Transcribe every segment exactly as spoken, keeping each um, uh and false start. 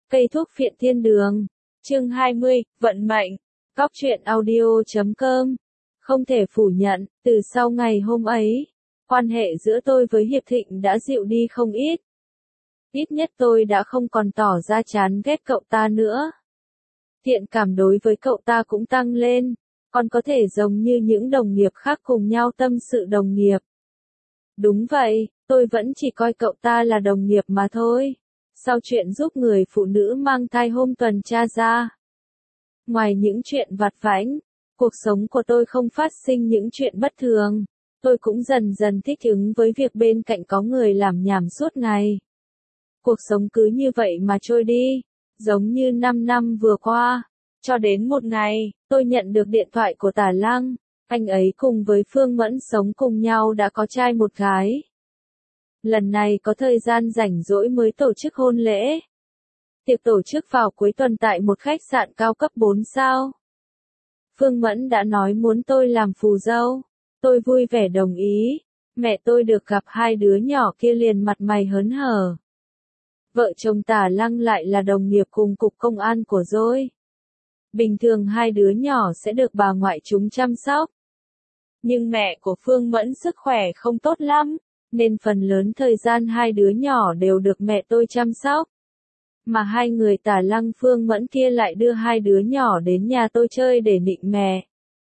Cây thuốc phiện thiên đường. Chương hai mươi, vận mệnh. Cóc truyện audio chấm com. Không thể phủ nhận, từ sau ngày hôm ấy, quan hệ giữa tôi với Hiệp Thịnh đã dịu đi không ít. Ít nhất tôi đã không còn tỏ ra chán ghét cậu ta nữa. Thiện cảm đối với cậu ta cũng tăng lên, còn có thể giống như những đồng nghiệp khác cùng nhau tâm sự đồng nghiệp. Đúng vậy, tôi vẫn chỉ coi cậu ta là đồng nghiệp mà thôi. Sau chuyện giúp người phụ nữ mang thai hôm tuần tra ra. Ngoài những chuyện vặt vãnh, cuộc sống của tôi không phát sinh những chuyện bất thường. Tôi cũng dần dần thích ứng với việc bên cạnh có người làm nhảm suốt ngày. Cuộc sống cứ như vậy mà trôi đi, giống như năm năm vừa qua. Cho đến một ngày, tôi nhận được điện thoại của Tả Lăng. Anh ấy cùng với Phương Mẫn sống cùng nhau đã có trai một gái. Lần này có thời gian rảnh rỗi mới tổ chức hôn lễ. Tiệc tổ chức vào cuối tuần tại một khách sạn cao cấp bốn sao. Phương Mẫn đã nói muốn tôi làm phù dâu. Tôi vui vẻ đồng ý. Mẹ tôi được gặp hai đứa nhỏ kia liền mặt mày hớn hở. Vợ chồng Tả Lăng lại là đồng nghiệp cùng cục công an của Dôi. Bình thường hai đứa nhỏ sẽ được bà ngoại chúng chăm sóc. Nhưng mẹ của Phương Mẫn sức khỏe không tốt lắm, nên phần lớn thời gian hai đứa nhỏ đều được mẹ tôi chăm sóc. Mà hai người Tả Lăng Phương Mẫn kia lại đưa hai đứa nhỏ đến nhà tôi chơi để nịnh mẹ.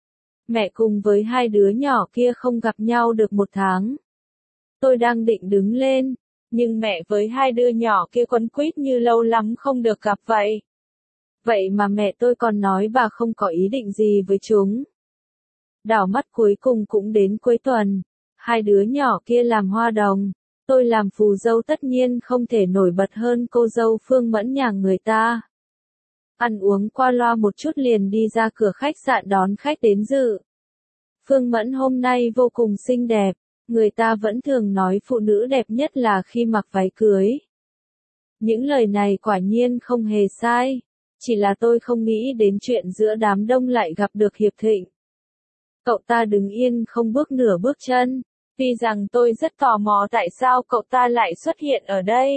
Mẹ cùng với hai đứa nhỏ kia không gặp nhau được một tháng. Tôi đang định đứng lên, nhưng mẹ với hai đứa nhỏ kia quấn quýt như lâu lắm không được gặp vậy. Vậy mà mẹ tôi còn nói bà không có ý định gì với chúng. Đảo mắt cuối cùng cũng đến cuối tuần. Hai đứa nhỏ kia làm hoa đồng. Tôi làm phù dâu tất nhiên không thể nổi bật hơn cô dâu Phương Mẫn nhà người ta. Ăn uống qua loa một chút liền đi ra cửa khách sạn đón khách đến dự. Phương Mẫn hôm nay vô cùng xinh đẹp. Người ta vẫn thường nói phụ nữ đẹp nhất là khi mặc váy cưới. Những lời này quả nhiên không hề sai. Chỉ là tôi không nghĩ đến chuyện giữa đám đông lại gặp được Hiệp Thịnh. Cậu ta đứng yên không bước nửa bước chân. Tuy rằng tôi rất tò mò tại sao cậu ta lại xuất hiện ở đây.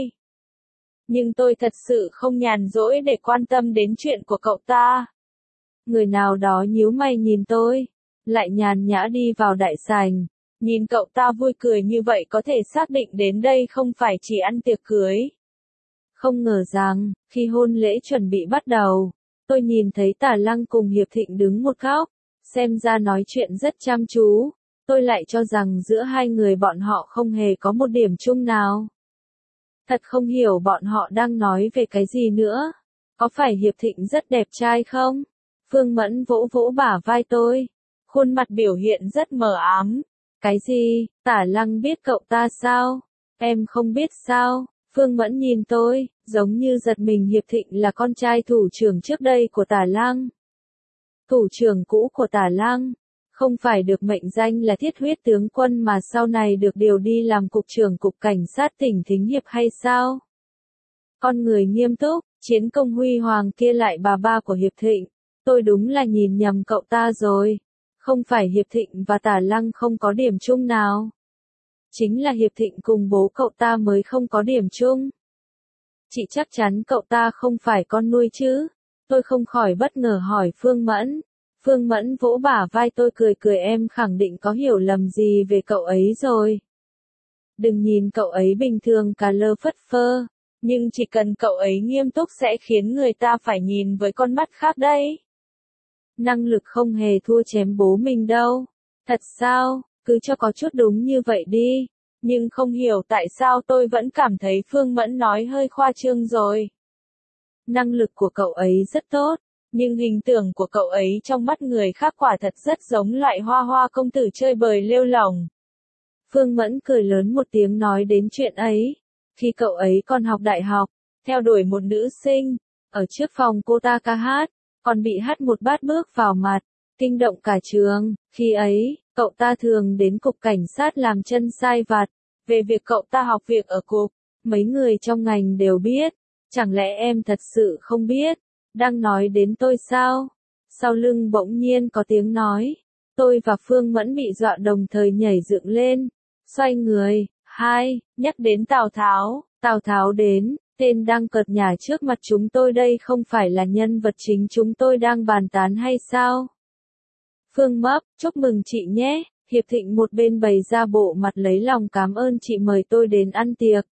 Nhưng tôi thật sự không nhàn rỗi để quan tâm đến chuyện của cậu ta. Người nào đó nhíu mày nhìn tôi, lại nhàn nhã đi vào đại sảnh. Nhìn cậu ta vui cười như vậy có thể xác định đến đây không phải chỉ ăn tiệc cưới. Không ngờ rằng, khi hôn lễ chuẩn bị bắt đầu, tôi nhìn thấy Tả Lăng cùng Hiệp Thịnh đứng một góc, xem ra nói chuyện rất chăm chú. Tôi lại cho rằng giữa hai người bọn họ không hề có một điểm chung nào. Thật không hiểu bọn họ đang nói về cái gì nữa. Có phải Hiệp Thịnh rất đẹp trai không? Phương Mẫn vỗ vỗ bả vai tôi. Khuôn mặt biểu hiện rất mờ ám. Cái gì? Tả Lăng biết cậu ta sao? Em không biết sao? Phương Mẫn nhìn tôi, giống như giật mình. Hiệp Thịnh là con trai thủ trưởng trước đây của Tả Lăng. Thủ trưởng cũ của Tả Lăng. Không phải được mệnh danh là thiết huyết tướng quân mà sau này được điều đi làm cục trưởng cục cảnh sát tỉnh Thính Hiệp hay sao? Con người nghiêm túc, chiến công huy hoàng kia lại bà ba của Hiệp Thịnh. Tôi đúng là nhìn nhầm cậu ta rồi. Không phải Hiệp Thịnh và Tả Lăng không có điểm chung nào. Chính là Hiệp Thịnh cùng bố cậu ta mới không có điểm chung. Chị chắc chắn cậu ta không phải con nuôi chứ? Tôi không khỏi bất ngờ hỏi Phương Mẫn. Phương Mẫn vỗ bả vai tôi cười cười em khẳng định có hiểu lầm gì về cậu ấy rồi. Đừng nhìn cậu ấy bình thường cả lơ phất phơ, nhưng chỉ cần cậu ấy nghiêm túc sẽ khiến người ta phải nhìn với con mắt khác đấy. Năng lực không hề thua chém bố mình đâu. Thật sao, cứ cho có chút đúng như vậy đi. Nhưng không hiểu tại sao tôi vẫn cảm thấy Phương Mẫn nói hơi khoa trương rồi. Năng lực của cậu ấy rất tốt. Nhưng hình tượng của cậu ấy trong mắt người khác quả thật rất giống loại hoa hoa công tử chơi bời lêu lổng. Phương Mẫn cười lớn một tiếng nói đến chuyện ấy. Khi cậu ấy còn học đại học, theo đuổi một nữ sinh, ở trước phòng cô ta ca hát, còn bị hắt một bát bước vào mặt, kinh động cả trường. Khi ấy, cậu ta thường đến cục cảnh sát làm chân sai vặt. Về việc cậu ta học việc ở cục, mấy người trong ngành đều biết. Chẳng lẽ em thật sự không biết? Đang nói đến tôi sao? Sau lưng bỗng nhiên có tiếng nói. Tôi và Phương Mẫn bị dọa đồng thời nhảy dựng lên. Xoay người. Hai, nhắc đến Tào Tháo. Tào Tháo đến. Tên đang cợt nhả trước mặt chúng tôi đây không phải là nhân vật chính chúng tôi đang bàn tán hay sao? Phương Mấp, chúc mừng chị nhé. Hiệp Thịnh một bên bày ra bộ mặt lấy lòng cảm ơn chị mời tôi đến ăn tiệc.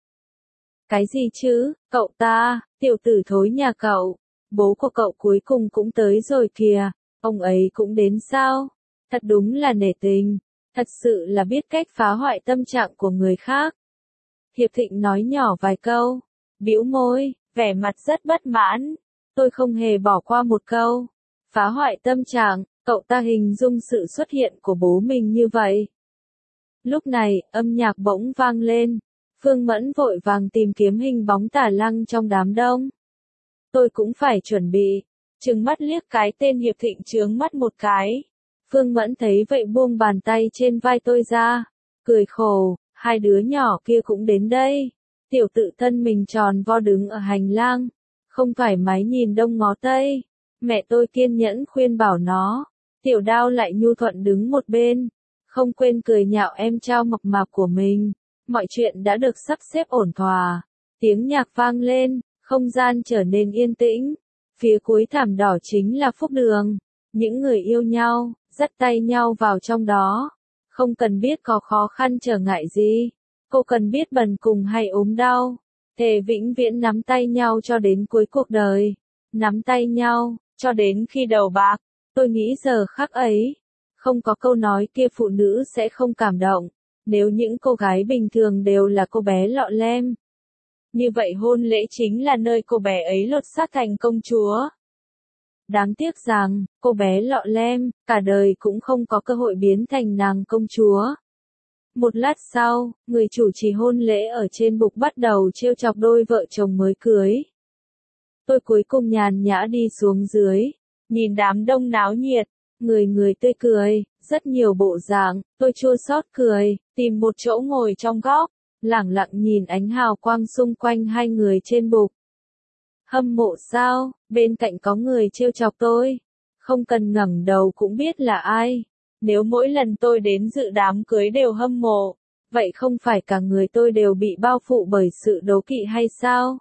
Cái gì chứ, cậu ta, tiểu tử thối nhà cậu, bố của cậu cuối cùng cũng tới rồi kìa, ông ấy cũng đến sao? Thật đúng là nể tình, thật sự là biết cách phá hoại tâm trạng của người khác. Hiệp Thịnh nói nhỏ vài câu, bĩu môi, vẻ mặt rất bất mãn, tôi không hề bỏ qua một câu. Phá hoại tâm trạng, cậu ta hình dung sự xuất hiện của bố mình như vậy. Lúc này, âm nhạc bỗng vang lên. Phương Mẫn vội vàng tìm kiếm hình bóng Tả Lăng trong đám đông. Tôi cũng phải chuẩn bị. Trừng mắt liếc cái tên Hiệp Thịnh trướng mắt một cái. Phương Mẫn thấy vậy buông bàn tay trên vai tôi ra. Cười khổ, hai đứa nhỏ kia cũng đến đây. Tiểu tự thân mình tròn vo đứng ở hành lang. Không thoải mái nhìn đông ngó tây. Mẹ tôi kiên nhẫn khuyên bảo nó. Tiểu Đao lại nhu thuận đứng một bên. Không quên cười nhạo em trao mập mạp của mình. Mọi chuyện đã được sắp xếp ổn thỏa. Tiếng nhạc vang lên, không gian trở nên yên tĩnh. Phía cuối thảm đỏ chính là phúc đường. Những người yêu nhau, dắt tay nhau vào trong đó. Không cần biết có khó khăn trở ngại gì. Cô cần biết bần cùng hay ốm đau. Thề vĩnh viễn nắm tay nhau cho đến cuối cuộc đời. Nắm tay nhau, cho đến khi đầu bạc. Tôi nghĩ giờ khắc ấy, không có câu nói kia phụ nữ sẽ không cảm động. Nếu những cô gái bình thường đều là cô bé lọ lem. Như vậy hôn lễ chính là nơi cô bé ấy lột xác thành công chúa. Đáng tiếc rằng, cô bé lọ lem, cả đời cũng không có cơ hội biến thành nàng công chúa. Một lát sau, người chủ trì hôn lễ ở trên bục bắt đầu trêu chọc đôi vợ chồng mới cưới. Tôi cuối cùng nhàn nhã đi xuống dưới, nhìn đám đông náo nhiệt, người người tươi cười, rất nhiều bộ dạng, tôi chua xót cười, tìm một chỗ ngồi trong góc, lẳng lặng nhìn ánh hào quang xung quanh hai người trên bục. Hâm mộ sao, bên cạnh có người trêu chọc tôi, không cần ngẩng đầu cũng biết là ai. Nếu mỗi lần tôi đến dự đám cưới đều hâm mộ, vậy không phải cả người tôi đều bị bao phủ bởi sự đố kỵ hay sao?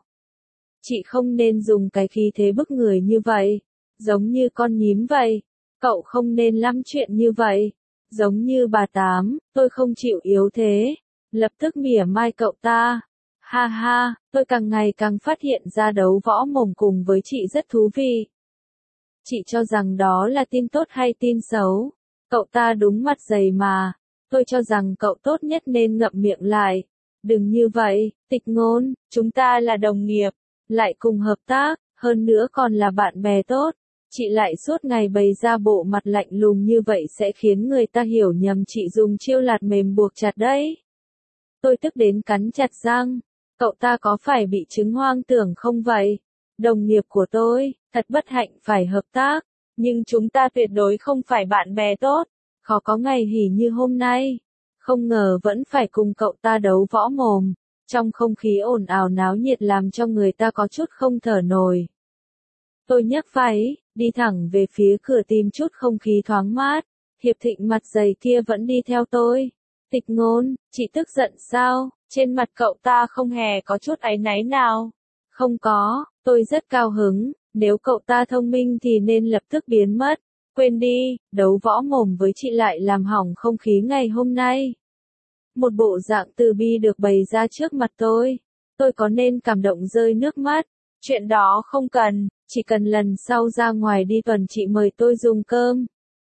Chị không nên dùng cái khí thế bức người như vậy, giống như con nhím vậy. Cậu không nên lắm chuyện như vậy, giống như bà Tám, tôi không chịu yếu thế. Lập tức mỉa mai cậu ta. Ha ha, tôi càng ngày càng phát hiện ra đấu võ mồm cùng với chị rất thú vị. Chị cho rằng đó là tin tốt hay tin xấu? Cậu ta đúng mặt dày mà. Tôi cho rằng cậu tốt nhất nên ngậm miệng lại. Đừng như vậy, Tịch Ngôn, chúng ta là đồng nghiệp, lại cùng hợp tác, hơn nữa còn là bạn bè tốt. Chị lại suốt ngày bày ra bộ mặt lạnh lùng như vậy sẽ khiến người ta hiểu nhầm chị dùng chiêu lạt mềm buộc chặt đấy. Tôi tức đến cắn chặt răng. Cậu ta có phải bị chứng hoang tưởng không vậy? Đồng nghiệp của tôi, thật bất hạnh phải hợp tác, nhưng chúng ta tuyệt đối không phải bạn bè tốt. Khó có ngày hỉ như hôm nay. Không ngờ vẫn phải cùng cậu ta đấu võ mồm. Trong không khí ồn ào náo nhiệt làm cho người ta có chút không thở nổi. Tôi nhấc váy, đi thẳng về phía cửa tìm chút không khí thoáng mát. Hiệp Thịnh mặt dày kia vẫn đi theo tôi. Tịch Ngôn, chị tức giận sao? Trên mặt cậu ta không hề có chút áy náy nào. Không có, tôi rất cao hứng, nếu cậu ta thông minh thì nên lập tức biến mất. Quên đi, đấu võ mồm với chị lại làm hỏng không khí ngày hôm nay. Một bộ dạng từ bi được bày ra trước mặt tôi. Tôi có nên cảm động rơi nước mắt? Chuyện đó không cần, chỉ cần lần sau ra ngoài đi tuần chị mời tôi dùng cơm.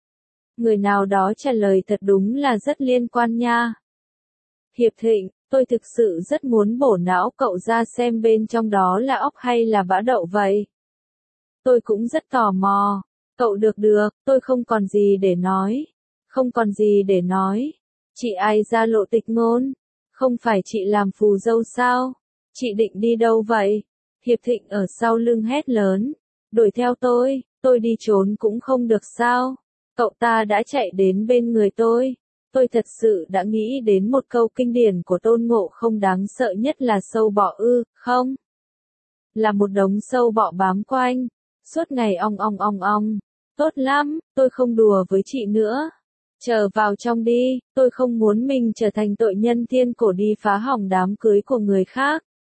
Người nào đó trả lời thật đúng là rất liên quan nha. Hiệp Thịnh, tôi thực sự rất muốn bổ não cậu ra xem bên trong đó là ốc hay là bã đậu vậy. Tôi cũng rất tò mò. Cậu được được, tôi không còn gì để nói. Không còn gì để nói. Chị ai ra lộ Tịch Ngôn? Không phải chị làm phù dâu sao? Chị định đi đâu vậy? Hiệp Thịnh ở sau lưng hét lớn. Đuổi theo tôi, tôi đi trốn cũng không được sao? Cậu ta đã chạy đến bên người tôi. Tôi thật sự đã nghĩ đến một câu kinh điển của Tôn Ngộ Không đáng sợ nhất là sâu bọ ư, không? Là một đống sâu bọ bám quanh. Suốt ngày ong ong ong ong. Tốt lắm, tôi không đùa với chị nữa. Chờ vào trong đi, tôi không muốn mình trở thành tội nhân thiên cổ đi phá hỏng đám cưới của người khác.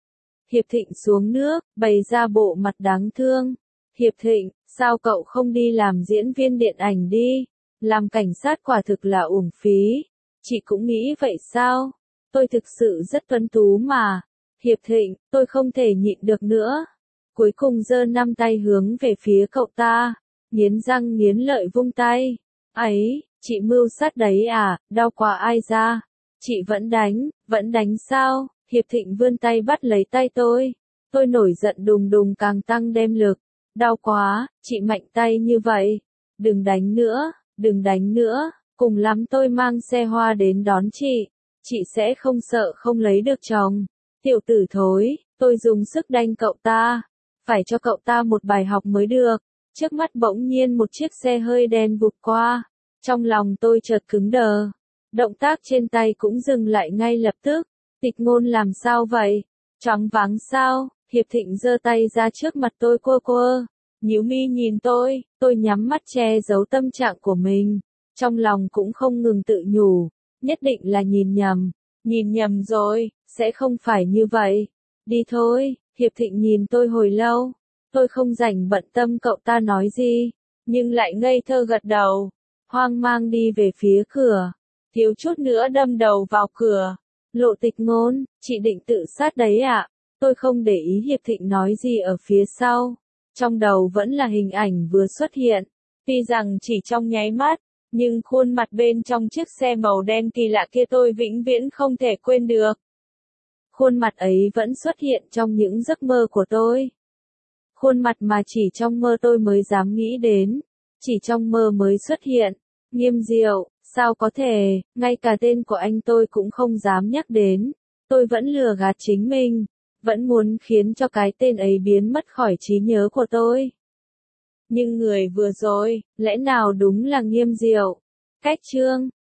Hiệp Thịnh xuống nước, bày ra bộ mặt đáng thương. Hiệp Thịnh, sao cậu không đi làm diễn viên điện ảnh đi? Làm cảnh sát quả thực là uổng phí. Chị cũng nghĩ vậy sao? Tôi thực sự rất tuấn tú mà. Hiệp Thịnh, tôi không thể nhịn được nữa. Cuối cùng giơ năm tay hướng về phía cậu ta. Nghiến răng nghiến lợi vung tay. Ấy, chị mưu sát đấy à, đau quá ai ra? Chị vẫn đánh, vẫn đánh sao? Hiệp Thịnh vươn tay bắt lấy tay tôi. Tôi nổi giận đùng đùng càng tăng đem lực. Đau quá, chị mạnh tay như vậy. Đừng đánh nữa, đừng đánh nữa. Cùng lắm tôi mang xe hoa đến đón chị. Chị sẽ không sợ không lấy được chồng. Tiểu tử thối, tôi dùng sức đánh cậu ta. Phải cho cậu ta một bài học mới được. Trước mắt bỗng nhiên một chiếc xe hơi đen vụt qua. Trong lòng tôi chợt cứng đờ. Động tác trên tay cũng dừng lại ngay lập tức. Tịch Ngôn làm sao vậy? Choáng váng sao? Hiệp Thịnh giơ tay ra trước mặt tôi quơ quơ. Nhíu mi nhìn tôi, tôi nhắm mắt che giấu tâm trạng của mình. Trong lòng cũng không ngừng tự nhủ. Nhất định là nhìn nhầm. Nhìn nhầm rồi, sẽ không phải như vậy. Đi thôi, Hiệp Thịnh nhìn tôi hồi lâu. Tôi không rảnh bận tâm cậu ta nói gì, nhưng lại ngây thơ gật đầu. Hoang mang đi về phía cửa. Thiếu chút nữa đâm đầu vào cửa. Lộ Tịch Ngôn, chị định tự sát đấy ạ. À? Tôi không để ý Hiệp Thịnh nói gì ở phía sau. Trong đầu vẫn là hình ảnh vừa xuất hiện. Tuy rằng chỉ trong nháy mắt, nhưng khuôn mặt bên trong chiếc xe màu đen kỳ lạ kia tôi vĩnh viễn không thể quên được. Khuôn mặt ấy vẫn xuất hiện trong những giấc mơ của tôi. Khuôn mặt mà chỉ trong mơ tôi mới dám nghĩ đến. Chỉ trong mơ mới xuất hiện. Nghiêm Diệu, sao có thể, ngay cả tên của anh tôi cũng không dám nhắc đến. Tôi vẫn lừa gạt chính mình. Vẫn muốn khiến cho cái tên ấy biến mất khỏi trí nhớ của tôi. Nhưng người vừa rồi, lẽ nào đúng là Nghiêm Diệu? Cách chương